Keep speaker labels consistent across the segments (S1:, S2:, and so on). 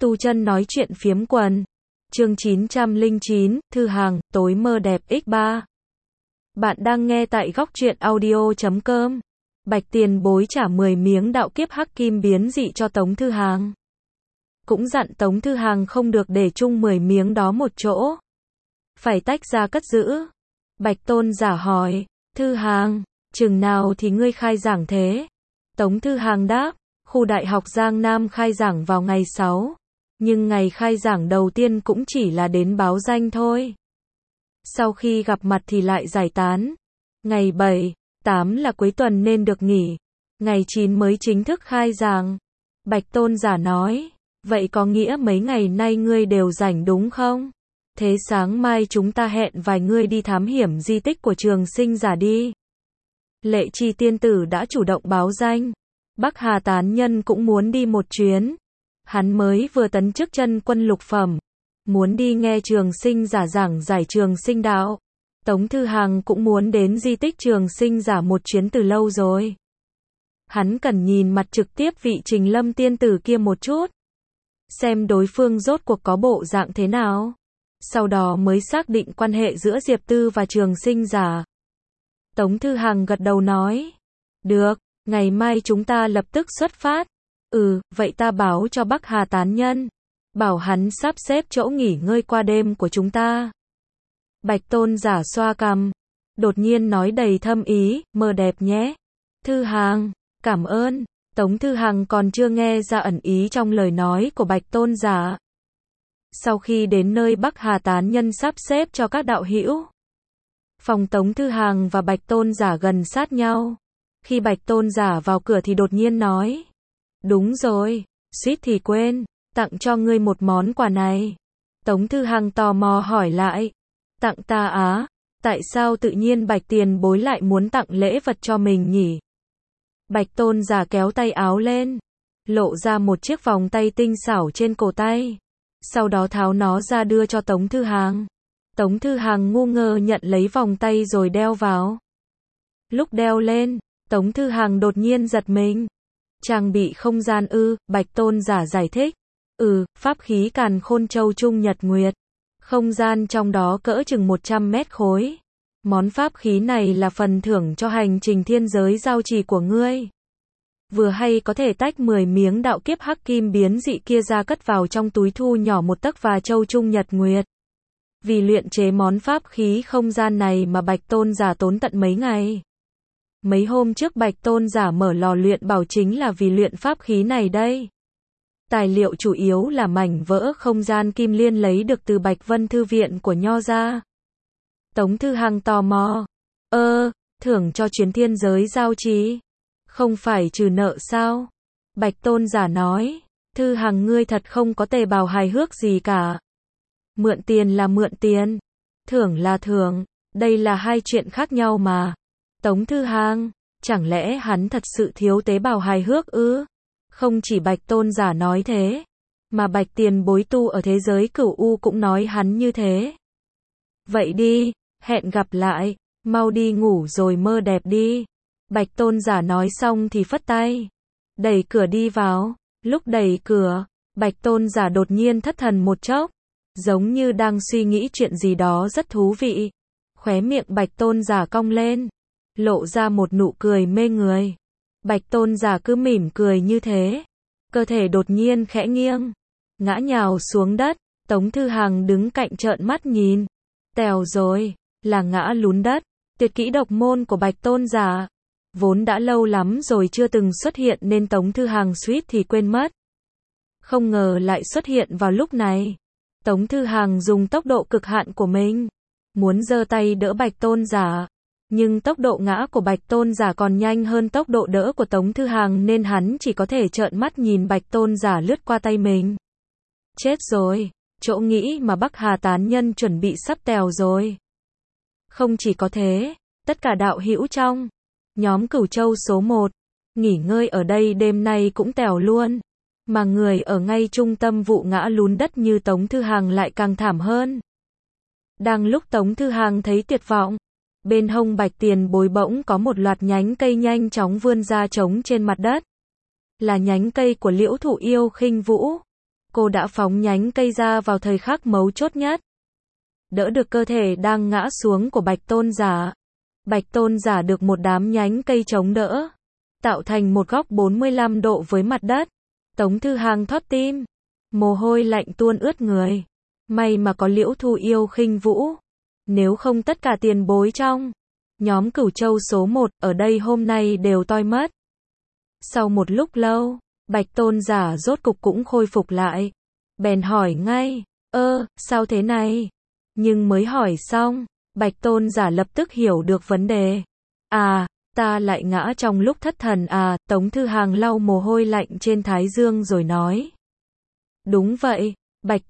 S1: Tu chân nói chuyện phiếm quần. Chương 909, Thư Hàng, tối mơ đẹp x3. Bạn đang nghe tại góc truyện audio.com. Bạch Tiền Bối trả 10 miếng đạo kiếp hắc kim biến dị cho Tống Thư Hàng. Cũng dặn Tống Thư Hàng không được để chung 10 miếng đó một chỗ. Phải tách ra cất giữ. Bạch Tôn giả hỏi, Thư Hàng, chừng nào thì ngươi khai giảng thế? Tống Thư Hàng đáp, khu đại học Giang Nam khai giảng vào ngày 6. Nhưng ngày khai giảng đầu tiên cũng chỉ là đến báo danh thôi. Sau khi gặp mặt thì lại giải tán. Ngày 7, 8 là cuối tuần nên được nghỉ. Ngày 9 mới chính thức khai giảng. Bạch Tôn giả nói, vậy có nghĩa mấy ngày nay ngươi đều rảnh đúng không? Thế sáng mai chúng ta hẹn vài người đi thám hiểm di tích của Trường Sinh giả đi. Lệ Chi tiên tử đã chủ động báo danh. Bắc Hà tán nhân cũng muốn đi một chuyến. Hắn mới vừa tấn chức chân quân lục phẩm. Muốn đi nghe Trường Sinh giả giảng giải Trường Sinh đạo. Tống Thư Hàng cũng muốn đến di tích Trường Sinh giả một chuyến từ lâu rồi. Hắn cần nhìn mặt trực tiếp vị Trình Lâm tiên tử kia một chút. Xem đối phương rốt cuộc có bộ dạng thế nào. Sau đó mới xác định quan hệ giữa Diệp Tư và Trường Sinh giả. Tống Thư Hàng gật đầu nói. Được, ngày mai chúng ta lập tức xuất phát. Vậy ta báo cho Bắc Hà tán nhân. Bảo hắn sắp xếp chỗ nghỉ ngơi qua đêm của chúng ta. Bạch Tôn giả xoa cằm. Đột nhiên nói đầy thâm ý, mơ đẹp nhé. Thư Hàng, cảm ơn. Tống Thư Hàng còn chưa nghe ra ẩn ý trong lời nói của Bạch Tôn giả. Sau khi đến nơi Bắc Hà tán nhân sắp xếp cho các đạo hữu. Phòng Tống Thư Hàng và Bạch Tôn giả gần sát nhau. Khi Bạch Tôn giả vào cửa thì đột nhiên nói. Đúng rồi, suýt thì quên, tặng cho ngươi một món quà này. Tống Thư Hàng tò mò hỏi lại. Tặng ta á? Tại sao tự nhiên Bạch Tiền Bối lại muốn tặng lễ vật cho mình nhỉ? Bạch Tôn giả kéo tay áo lên. Lộ ra một chiếc vòng tay tinh xảo trên cổ tay. Sau đó tháo nó ra đưa cho Tống Thư Hàng. Tống Thư Hàng ngu ngơ nhận lấy vòng tay rồi đeo vào. Lúc đeo lên, Tống Thư Hàng đột nhiên giật mình. Trang bị không gian ư? Bạch Tôn giả giải thích. Pháp khí Càn Khôn Châu Trung Nhật Nguyệt. Không gian trong đó cỡ chừng 100 mét khối. Món pháp khí này là phần thưởng cho hành trình thiên giới giao trì của ngươi. Vừa hay có thể tách 10 miếng đạo kiếp hắc kim biến dị kia ra cất vào trong túi thu nhỏ một tấc và châu Trung Nhật Nguyệt. Vì luyện chế món pháp khí không gian này mà Bạch Tôn giả tốn tận mấy ngày. Mấy hôm trước Bạch Tôn giả mở lò luyện bảo chính là vì luyện pháp khí này đây. Tài liệu chủ yếu là mảnh vỡ không gian kim liên lấy được từ Bạch Vân Thư viện của Nho gia. Tống Thư Hàng tò mò. Thưởng cho chuyến thiên giới giao trì. Không phải trừ nợ sao? Bạch Tôn giả nói. Thư Hàng ngươi thật không có tề bào hài hước gì cả. Mượn tiền là mượn tiền. Thưởng là thưởng. Đây là hai chuyện khác nhau mà. Tống Thư Hàng, chẳng lẽ hắn thật sự thiếu tế bào hài hước ư? Không chỉ Bạch Tôn giả nói thế, mà Bạch Tiền Bối tu ở thế giới cửu u cũng nói hắn như thế. Vậy đi, hẹn gặp lại, mau đi ngủ rồi mơ đẹp đi. Bạch Tôn giả nói xong thì phất tay, đẩy cửa đi vào. Lúc đẩy cửa, Bạch Tôn giả đột nhiên thất thần một chốc, giống như đang suy nghĩ chuyện gì đó rất thú vị. Khóe miệng Bạch Tôn giả cong lên, lộ ra một nụ cười mê người. Bạch Tôn giả cứ mỉm cười như thế, cơ thể đột nhiên khẽ nghiêng, ngã nhào xuống đất. Tống Thư Hàng đứng cạnh trợn mắt nhìn. Tèo rồi, là ngã lún đất. Tuyệt kỹ độc môn của Bạch Tôn giả, vốn đã lâu lắm rồi chưa từng xuất hiện nên Tống Thư Hàng suýt thì quên mất. Không ngờ lại xuất hiện vào lúc này. Tống Thư Hàng dùng tốc độ cực hạn của mình, muốn giơ tay đỡ Bạch Tôn giả. Nhưng tốc độ ngã của Bạch Tôn giả còn nhanh hơn tốc độ đỡ của Tống Thư Hàng nên hắn chỉ có thể trợn mắt nhìn Bạch Tôn giả lướt qua tay mình. Chết rồi, chỗ nghĩ mà Bắc Hà tán nhân chuẩn bị sắp tèo rồi. Không chỉ có thế, tất cả đạo hữu trong nhóm Cửu Châu số 1, nghỉ ngơi ở đây đêm nay cũng tèo luôn. Mà người ở ngay trung tâm vụ ngã lún đất như Tống Thư Hàng lại càng thảm hơn. Đang lúc Tống Thư Hàng thấy tuyệt vọng, bên hông Bạch Tiền Bối bỗng có một loạt nhánh cây nhanh chóng vươn ra trống trên mặt đất. Là nhánh cây của Liễu Thụ Yêu Khinh Vũ. cô đã phóng nhánh cây ra vào thời khắc mấu chốt nhất. Đỡ được cơ thể đang ngã xuống của Bạch Tôn Giả. Bạch Tôn Giả được một đám nhánh cây chống đỡ, tạo thành một góc 45 độ với mặt đất. Tống Thư Hàng thót tim, mồ hôi lạnh tuôn ướt người. May mà có Liễu Thụ Yêu Khinh Vũ. Nếu không tất cả tiền bối trong nhóm Cửu Châu số 1 ở đây hôm nay đều toi mất. Sau một lúc lâu, Bạch Tôn Giả rốt cục cũng khôi phục lại. Bèn hỏi ngay, sao thế này? Nhưng mới hỏi xong, Bạch Tôn Giả lập tức hiểu được vấn đề. À, ta lại ngã trong lúc thất thần à, Tống Thư Hàng lau mồ hôi lạnh trên thái dương rồi nói. Đúng vậy, Bạch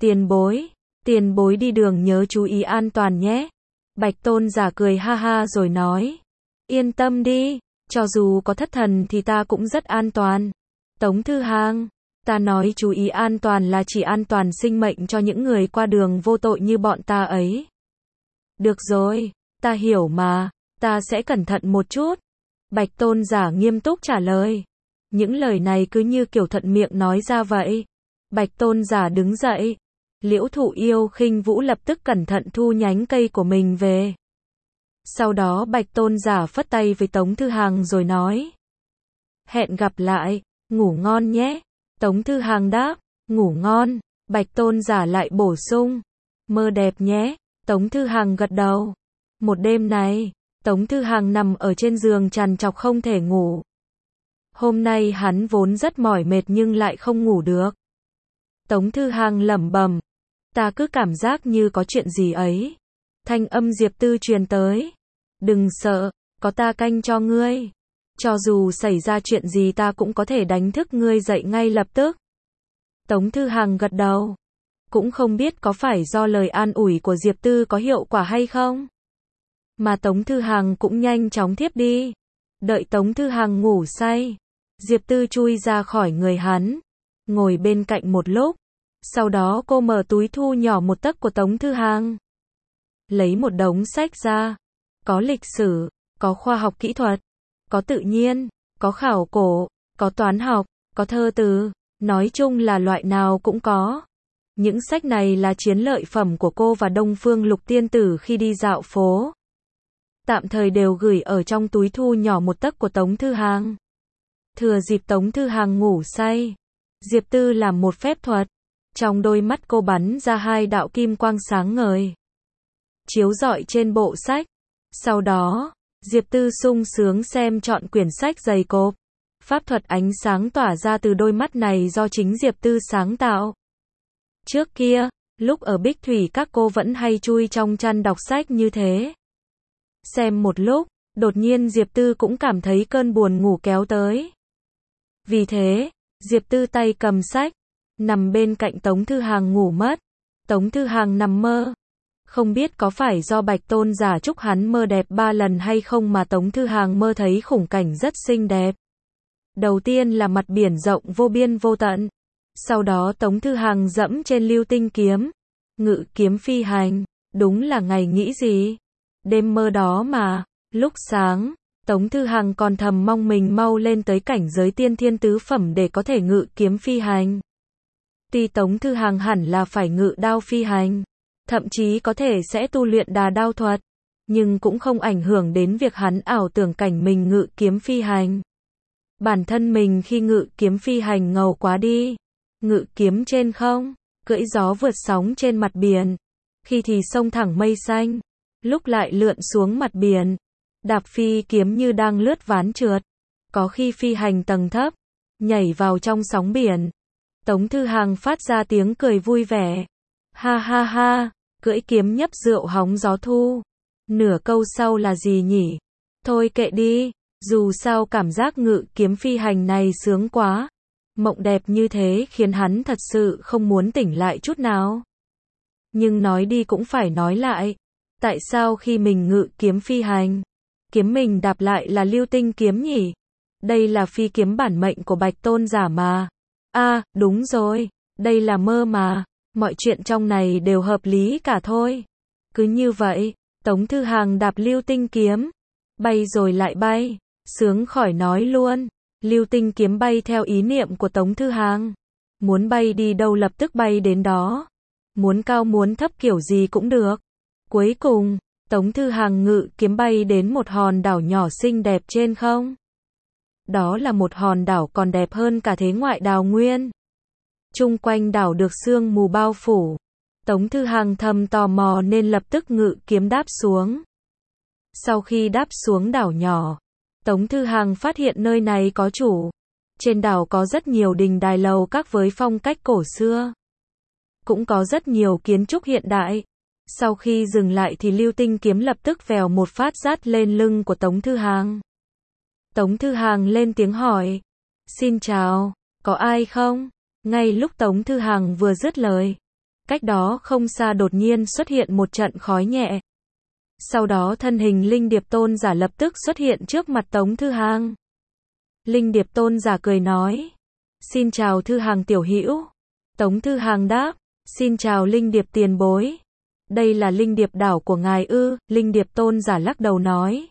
S1: tiền bối đi đường nhớ chú ý an toàn nhé. Bạch Tôn Giả cười ha ha rồi nói. Yên tâm đi, cho dù có thất thần thì ta cũng rất an toàn. Tống Thư Hàng, ta nói chú ý an toàn là chỉ an toàn sinh mệnh cho những người qua đường vô tội như bọn ta ấy. Được rồi, ta hiểu mà, ta sẽ cẩn thận một chút. Bạch Tôn Giả nghiêm túc trả lời. Những lời này cứ như kiểu thuận miệng nói ra vậy. Bạch Tôn Giả đứng dậy. Liễu Thụ Yêu Khinh Vũ lập tức cẩn thận thu nhánh cây của mình về. Sau đó Bạch Tôn Giả phất tay với Tống Thư Hàng rồi nói. Hẹn gặp lại, ngủ ngon nhé. Tống Thư Hàng đáp, ngủ ngon. Bạch Tôn Giả lại bổ sung. Mơ đẹp nhé. Tống Thư Hàng gật đầu. Một đêm này, Tống Thư Hàng nằm ở trên giường trằn trọc không thể ngủ. Hôm nay hắn vốn rất mỏi mệt nhưng lại không ngủ được. Tống Thư Hàng lẩm bẩm. Ta cứ cảm giác như có chuyện gì ấy. Thanh âm Diệp Tư truyền tới. Đừng sợ, có ta canh cho ngươi. Cho dù xảy ra chuyện gì ta cũng có thể đánh thức ngươi dậy ngay lập tức. Tống Thư Hàng gật đầu. Cũng không biết có phải do lời an ủi của Diệp Tư có hiệu quả hay không. Mà Tống Thư Hàng cũng nhanh chóng thiếp đi. Đợi Tống Thư Hàng ngủ say, Diệp Tư chui ra khỏi người hắn, ngồi bên cạnh một lúc. Sau đó cô mở túi thu nhỏ một tấc của Tống Thư Hàng. Lấy một đống sách ra. Có lịch sử, có khoa học kỹ thuật, có tự nhiên, có khảo cổ, có toán học, có thơ từ, nói chung là loại nào cũng có. Những sách này là chiến lợi phẩm của cô và Đông Phương Lục Tiên Tử khi đi dạo phố. Tạm thời đều gửi ở trong túi thu nhỏ một tấc của Tống Thư Hàng. Thừa dịp Tống Thư Hàng ngủ say, Diệp Tư làm một phép thuật. Trong đôi mắt cô bắn ra hai đạo kim quang sáng ngời, chiếu rọi trên bộ sách. Sau đó, Diệp Tư sung sướng xem trọn quyển sách dày cộp. Pháp thuật ánh sáng tỏa ra từ đôi mắt này do chính Diệp Tư sáng tạo. Trước kia, lúc ở Bích Thủy các cô vẫn hay chui trong chăn đọc sách như thế. Xem một lúc, đột nhiên Diệp Tư cũng cảm thấy cơn buồn ngủ kéo tới. Vì thế, Diệp Tư tay cầm sách, nằm bên cạnh Tống Thư Hàng ngủ mất. Tống Thư Hàng nằm mơ. Không biết có phải do Bạch Tôn Giả chúc hắn mơ đẹp 3 lần hay không mà Tống Thư Hàng mơ thấy khung cảnh rất xinh đẹp. Đầu tiên là mặt biển rộng vô biên vô tận. Sau đó Tống Thư Hàng dẫm trên lưu tinh kiếm, ngự kiếm phi hành. Đúng là ngày nghĩ gì. Đêm mơ đó mà. Lúc sáng, Tống Thư Hàng còn thầm mong mình mau lên tới cảnh giới tiên thiên tứ phẩm để có thể ngự kiếm phi hành. Tuy Tống Thư Hàng hẳn là phải ngự đao phi hành, thậm chí có thể sẽ tu luyện đà đao thuật, nhưng cũng không ảnh hưởng đến việc hắn ảo tưởng cảnh mình ngự kiếm phi hành. Bản thân mình khi ngự kiếm phi hành ngầu quá đi. Ngự kiếm trên không, cưỡi gió vượt sóng trên mặt biển. Khi thì xông thẳng mây xanh, lúc lại lượn xuống mặt biển. Đạp phi kiếm như đang lướt ván trượt. Có khi phi hành tầng thấp, nhảy vào trong sóng biển. Tống Thư Hàng phát ra tiếng cười vui vẻ. Ha ha ha, cưỡi kiếm nhấp rượu hóng gió thu. Nửa câu sau là gì nhỉ? Thôi kệ đi, dù sao cảm giác ngự kiếm phi hành này sướng quá. Mộng đẹp như thế khiến hắn thật sự không muốn tỉnh lại chút nào. Nhưng nói đi cũng phải nói lại. Tại sao khi mình ngự kiếm phi hành, kiếm mình đạp lại là lưu tinh kiếm nhỉ? Đây là phi kiếm bản mệnh của Bạch Tôn Giả mà. À, đúng rồi, đây là mơ mà. Mọi chuyện trong này đều hợp lý cả thôi. Cứ như vậy, Tống Thư Hàng đạp lưu tinh kiếm, bay rồi lại bay, sướng khỏi nói luôn. Lưu tinh kiếm bay theo ý niệm của Tống Thư Hàng. Muốn bay đi đâu lập tức bay đến đó. Muốn cao muốn thấp kiểu gì cũng được. Cuối cùng, Tống Thư Hàng ngự kiếm bay đến một hòn đảo nhỏ xinh đẹp trên không. Đó là một hòn đảo còn đẹp hơn cả thế ngoại đào nguyên. Chung quanh đảo được sương mù bao phủ. Tống Thư Hàng thầm tò mò nên lập tức ngự kiếm đáp xuống. Sau khi đáp xuống đảo nhỏ, Tống Thư Hàng phát hiện nơi này có chủ. Trên đảo có rất nhiều đình đài lầu các với phong cách cổ xưa. Cũng có rất nhiều kiến trúc hiện đại. Sau khi dừng lại thì Lưu Tinh kiếm lập tức vèo một phát dát lên lưng của Tống Thư Hàng. Tống Thư Hàng lên tiếng hỏi. Xin chào, có ai không? Ngay lúc Tống Thư Hàng vừa dứt lời, cách đó không xa đột nhiên xuất hiện một trận khói nhẹ. Sau đó thân hình Linh Điệp Tôn giả lập tức xuất hiện trước mặt Tống Thư Hàng. Linh Điệp Tôn giả cười nói. Xin chào Thư Hàng tiểu hữu. Tống Thư Hàng đáp. Xin chào Linh Điệp tiền bối. Đây là Linh Điệp đảo của ngài ư? Linh Điệp Tôn giả lắc đầu nói.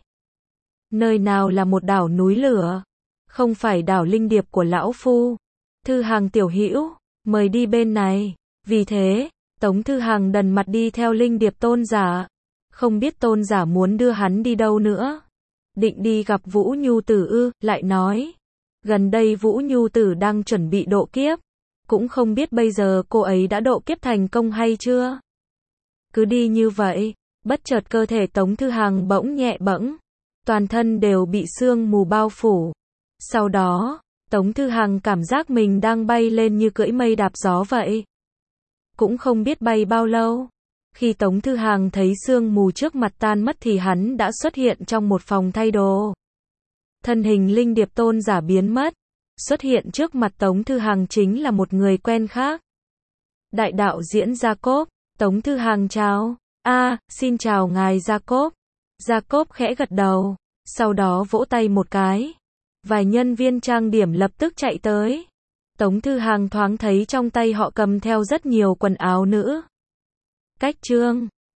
S1: Nơi nào là một đảo núi lửa? Không phải đảo Linh Điệp của lão phu. Thư Hàng tiểu hữu, mời đi bên này. Vì thế, Tống Thư Hàng đần mặt đi theo Linh Điệp Tôn giả. Không biết Tôn giả muốn đưa hắn đi đâu nữa. Định đi gặp Vũ Nhu Tử ư? Lại nói. Gần đây Vũ Nhu Tử đang chuẩn bị độ kiếp. Cũng không biết bây giờ cô ấy đã độ kiếp thành công hay chưa. Cứ đi như vậy, bất chợt cơ thể Tống Thư Hàng bỗng nhẹ bẫng. Toàn thân đều bị sương mù bao phủ. Sau đó, Tống Thư Hàng cảm giác mình đang bay lên như cưỡi mây đạp gió vậy. Cũng không biết bay bao lâu. Khi Tống Thư Hàng thấy sương mù trước mặt tan mất thì hắn đã xuất hiện trong một phòng thay đồ. Thân hình Linh Điệp Tôn giả biến mất. Xuất hiện trước mặt Tống Thư Hàng chính là một người quen khác. Đại đạo diễn Jacob. Tống Thư Hàng chào. Xin chào ngài Jacob. Jacob khẽ gật đầu. Sau đó vỗ tay một cái. Vài nhân viên trang điểm lập tức chạy tới. Tống Thư Hàng thoáng thấy trong tay họ cầm theo rất nhiều quần áo nữ. Cách chương